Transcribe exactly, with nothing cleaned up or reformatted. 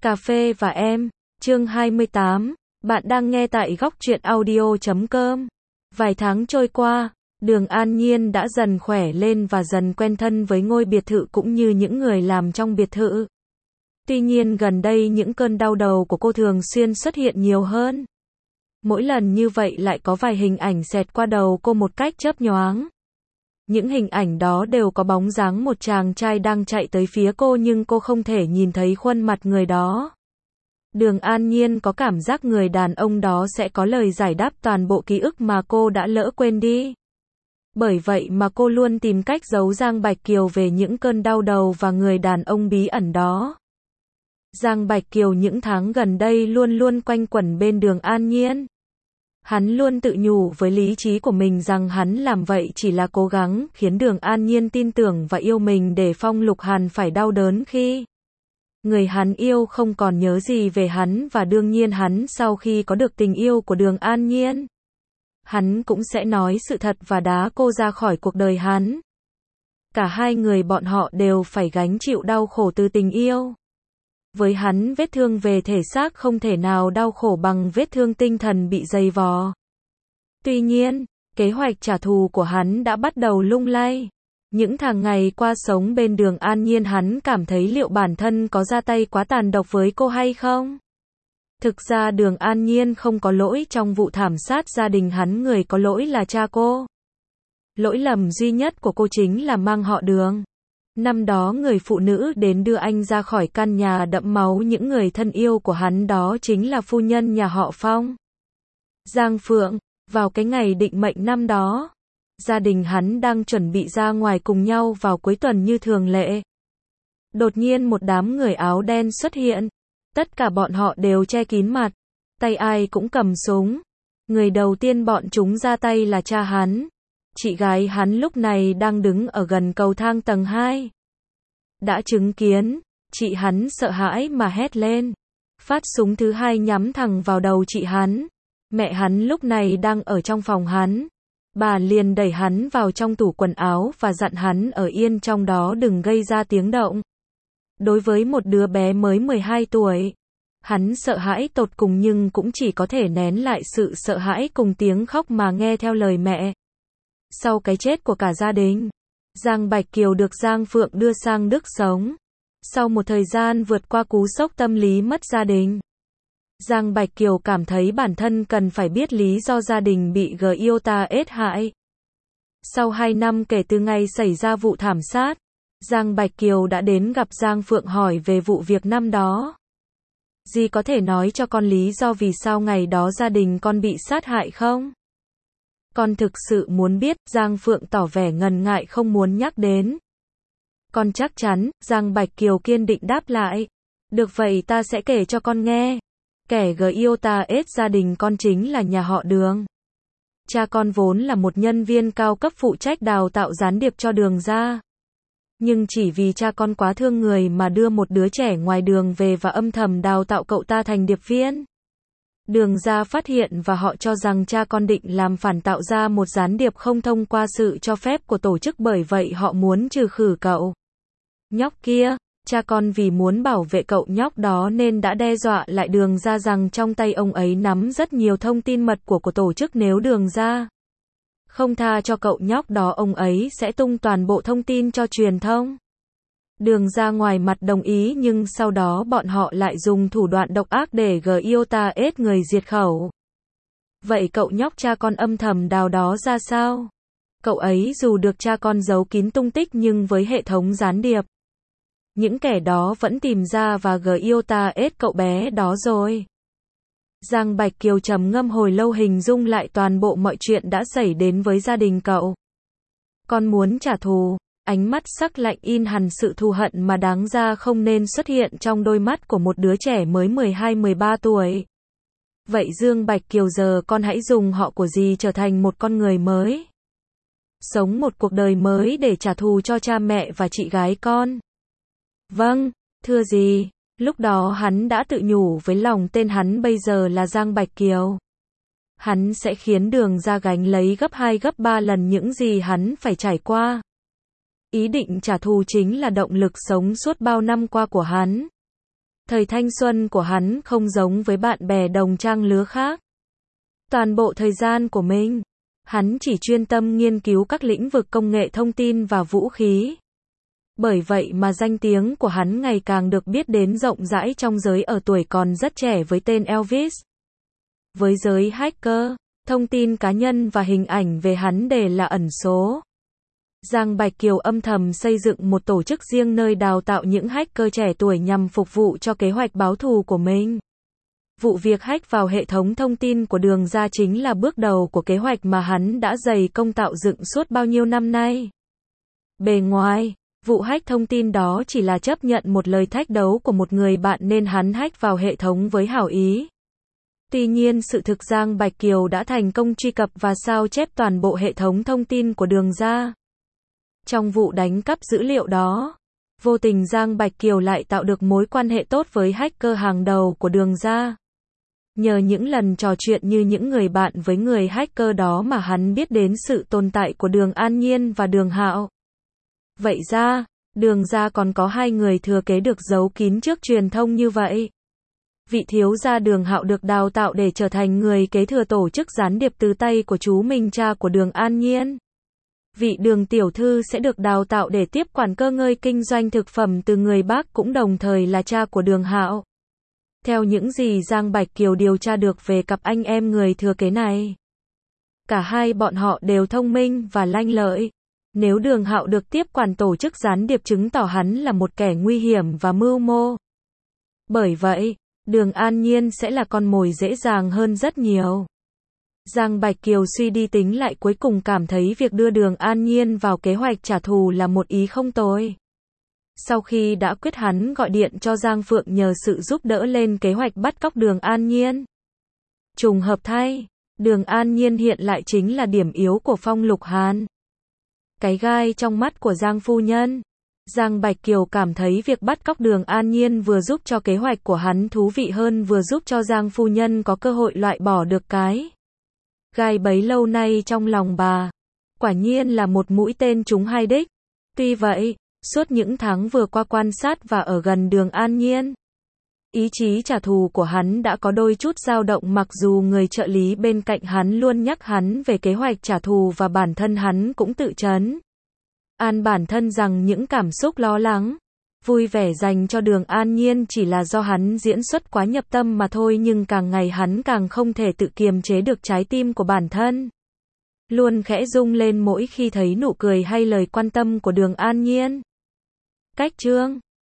Cà phê và em, chương hai mươi tám, bạn đang nghe tại góc truyện audio chấm com. Vài tháng trôi qua, Đường An Nhiên đã dần khỏe lên và dần quen thân với ngôi biệt thự cũng như những người làm trong biệt thự. Tuy nhiên gần đây những cơn đau đầu của cô thường xuyên xuất hiện nhiều hơn. Mỗi lần như vậy lại có vài hình ảnh xẹt qua đầu cô một cách chớp nhoáng. Những hình ảnh đó đều có bóng dáng một chàng trai đang chạy tới phía cô nhưng cô không thể nhìn thấy khuôn mặt người đó. Đường An Nhiên có cảm giác người đàn ông đó sẽ có lời giải đáp toàn bộ ký ức mà cô đã lỡ quên đi. Bởi vậy mà cô luôn tìm cách giấu Giang Bạch Kiều về những cơn đau đầu và người đàn ông bí ẩn đó. Giang Bạch Kiều những tháng gần đây luôn luôn quanh quẩn bên Đường An Nhiên. Hắn luôn tự nhủ với lý trí của mình rằng hắn làm vậy chỉ là cố gắng khiến Đường An Nhiên tin tưởng và yêu mình để Phong Lục Hàn phải đau đớn khi người hắn yêu không còn nhớ gì về hắn, và đương nhiên hắn sau khi có được tình yêu của Đường An Nhiên, hắn cũng sẽ nói sự thật và đá cô ra khỏi cuộc đời hắn. Cả hai người bọn họ đều phải gánh chịu đau khổ từ tình yêu. Với hắn vết thương về thể xác không thể nào đau khổ bằng vết thương tinh thần bị dày vò. Tuy nhiên, kế hoạch trả thù của hắn đã bắt đầu lung lay. Những tháng ngày qua sống bên Đường An Nhiên hắn cảm thấy liệu bản thân có ra tay quá tàn độc với cô hay không? Thực ra Đường An Nhiên không có lỗi trong vụ thảm sát gia đình hắn, người có lỗi là cha cô. Lỗi lầm duy nhất của cô chính là mang họ Đường. Năm đó người phụ nữ đến đưa anh ra khỏi căn nhà đẫm máu những người thân yêu của hắn đó chính là phu nhân nhà họ Phong, Giang Phượng. Vào cái ngày định mệnh năm đó, gia đình hắn đang chuẩn bị ra ngoài cùng nhau vào cuối tuần như thường lệ. Đột nhiên một đám người áo đen xuất hiện. Tất cả bọn họ đều che kín mặt, tay ai cũng cầm súng. Người đầu tiên bọn chúng ra tay là cha hắn. Chị gái hắn lúc này đang đứng ở gần cầu thang tầng hai. Đã chứng kiến, chị hắn sợ hãi mà hét lên. Phát súng thứ hai nhắm thẳng vào đầu chị hắn. Mẹ hắn lúc này đang ở trong phòng hắn. Bà liền đẩy hắn vào trong tủ quần áo và dặn hắn ở yên trong đó đừng gây ra tiếng động. Đối với một đứa bé mới mười hai tuổi, hắn sợ hãi tột cùng nhưng cũng chỉ có thể nén lại sự sợ hãi cùng tiếng khóc mà nghe theo lời mẹ. Sau cái chết của cả gia đình, Giang Bạch Kiều được Giang Phượng đưa sang Đức sống. Sau một thời gian vượt qua cú sốc tâm lý mất gia đình, Giang Bạch Kiều cảm thấy bản thân cần phải biết lý do gia đình bị Giota ết hại. Sau hai năm kể từ ngày xảy ra vụ thảm sát, Giang Bạch Kiều đã đến gặp Giang Phượng hỏi về vụ việc năm đó. Dì có thể nói cho con lý do vì sao ngày đó gia đình con bị sát hại không? Con thực sự muốn biết, Giang Phượng tỏ vẻ ngần ngại không muốn nhắc đến. Con chắc chắn, Giang Bạch Kiều kiên định đáp lại. Được vậy ta sẽ kể cho con nghe. Kẻ Giota ết gia đình con chính là nhà họ Đường. Cha con vốn là một nhân viên cao cấp phụ trách đào tạo gián điệp cho Đường gia. Nhưng chỉ vì cha con quá thương người mà đưa một đứa trẻ ngoài đường về và âm thầm đào tạo cậu ta thành điệp viên. Đường gia phát hiện và họ cho rằng cha con định làm phản, tạo ra một gián điệp không thông qua sự cho phép của tổ chức, bởi vậy họ muốn trừ khử cậu nhóc kia. Cha con vì muốn bảo vệ cậu nhóc đó nên đã đe dọa lại Đường gia rằng trong tay ông ấy nắm rất nhiều thông tin mật của của tổ chức, nếu Đường gia không tha cho cậu nhóc đó ông ấy sẽ tung toàn bộ thông tin cho truyền thông. Đường gia ngoài mặt đồng ý nhưng sau đó bọn họ lại dùng thủ đoạn độc ác để Giota ết người diệt khẩu. Vậy cậu nhóc cha con âm thầm đào đó ra sao? Cậu ấy dù được cha con giấu kín tung tích nhưng với hệ thống gián điệp, những kẻ đó vẫn tìm ra và Giota ết cậu bé đó rồi. Giang Bạch Kiều trầm ngâm hồi lâu hình dung lại toàn bộ mọi chuyện đã xảy đến với gia đình cậu. Con muốn trả thù, ánh mắt sắc lạnh in hằn sự thù hận mà đáng ra không nên xuất hiện trong đôi mắt của một đứa trẻ mới mười hai mười ba tuổi. Vậy Dương Bạch Kiều giờ con hãy dùng họ của dì trở thành một con người mới. Sống một cuộc đời mới để trả thù cho cha mẹ và chị gái con. Vâng, thưa dì. Lúc đó hắn đã tự nhủ với lòng tên hắn bây giờ là Giang Bạch Kiều. Hắn sẽ khiến Đường gia gánh lấy gấp hai gấp ba lần những gì hắn phải trải qua. Ý định trả thù chính là động lực sống suốt bao năm qua của hắn. Thời thanh xuân của hắn không giống với bạn bè đồng trang lứa khác. Toàn bộ thời gian của mình, hắn chỉ chuyên tâm nghiên cứu các lĩnh vực công nghệ thông tin và vũ khí. Bởi vậy mà danh tiếng của hắn ngày càng được biết đến rộng rãi trong giới ở tuổi còn rất trẻ với tên Elvis. Với giới hacker, thông tin cá nhân và hình ảnh về hắn đều là ẩn số. Giang Bạch Kiều âm thầm xây dựng một tổ chức riêng nơi đào tạo những hacker trẻ tuổi nhằm phục vụ cho kế hoạch báo thù của mình. Vụ việc hack vào hệ thống thông tin của Đường Ra chính là bước đầu của kế hoạch mà hắn đã dày công tạo dựng suốt bao nhiêu năm nay. Bề ngoài, vụ hack thông tin đó chỉ là chấp nhận một lời thách đấu của một người bạn nên hắn hack vào hệ thống với hảo ý. Tuy nhiên sự thực Giang Bạch Kiều đã thành công truy cập và sao chép toàn bộ hệ thống thông tin của Đường Ra. Trong vụ đánh cắp dữ liệu đó, vô tình Giang Bạch Kiều lại tạo được mối quan hệ tốt với hacker hàng đầu của Đường Ra. Nhờ những lần trò chuyện như những người bạn với người hacker đó mà hắn biết đến sự tồn tại của Đường An Nhiên và Đường Hạo. Vậy ra, Đường Ra còn có hai người thừa kế được giấu kín trước truyền thông như vậy. Vị thiếu gia Đường Hạo được đào tạo để trở thành người kế thừa tổ chức gián điệp từ tay của chú mình cha của Đường An Nhiên. Vị Đường tiểu thư sẽ được đào tạo để tiếp quản cơ ngơi kinh doanh thực phẩm từ người bác cũng đồng thời là cha của Đường Hạo. Theo những gì Giang Bạch Kiều điều tra được về cặp anh em người thừa kế này, cả hai bọn họ đều thông minh và lanh lợi. Nếu Đường Hạo được tiếp quản tổ chức gián điệp chứng tỏ hắn là một kẻ nguy hiểm và mưu mô. Bởi vậy, Đường An Nhiên sẽ là con mồi dễ dàng hơn rất nhiều. Giang Bạch Kiều suy đi tính lại cuối cùng cảm thấy việc đưa Đường An Nhiên vào kế hoạch trả thù là một ý không tồi. Sau khi đã quyết hắn gọi điện cho Giang Phượng nhờ sự giúp đỡ lên kế hoạch bắt cóc Đường An Nhiên. Trùng hợp thay, Đường An Nhiên hiện lại chính là điểm yếu của Phong Lục Hàn. Cái gai trong mắt của Giang phu nhân. Giang Bạch Kiều cảm thấy việc bắt cóc Đường An Nhiên vừa giúp cho kế hoạch của hắn thú vị hơn vừa giúp cho Giang phu nhân có cơ hội loại bỏ được cái gai bấy lâu nay trong lòng bà. Quả nhiên là một mũi tên trúng hai đích. Tuy vậy, suốt những tháng vừa qua quan sát và ở gần Đường An Nhiên, ý chí trả thù của hắn đã có đôi chút dao động mặc dù người trợ lý bên cạnh hắn luôn nhắc hắn về kế hoạch trả thù và bản thân hắn cũng tự trấn an bản thân rằng những cảm xúc lo lắng, vui vẻ dành cho Đường An Nhiên chỉ là do hắn diễn xuất quá nhập tâm mà thôi nhưng càng ngày hắn càng không thể tự kiềm chế được trái tim của bản thân. Luôn khẽ rung lên mỗi khi thấy nụ cười hay lời quan tâm của Đường An Nhiên. Cách chương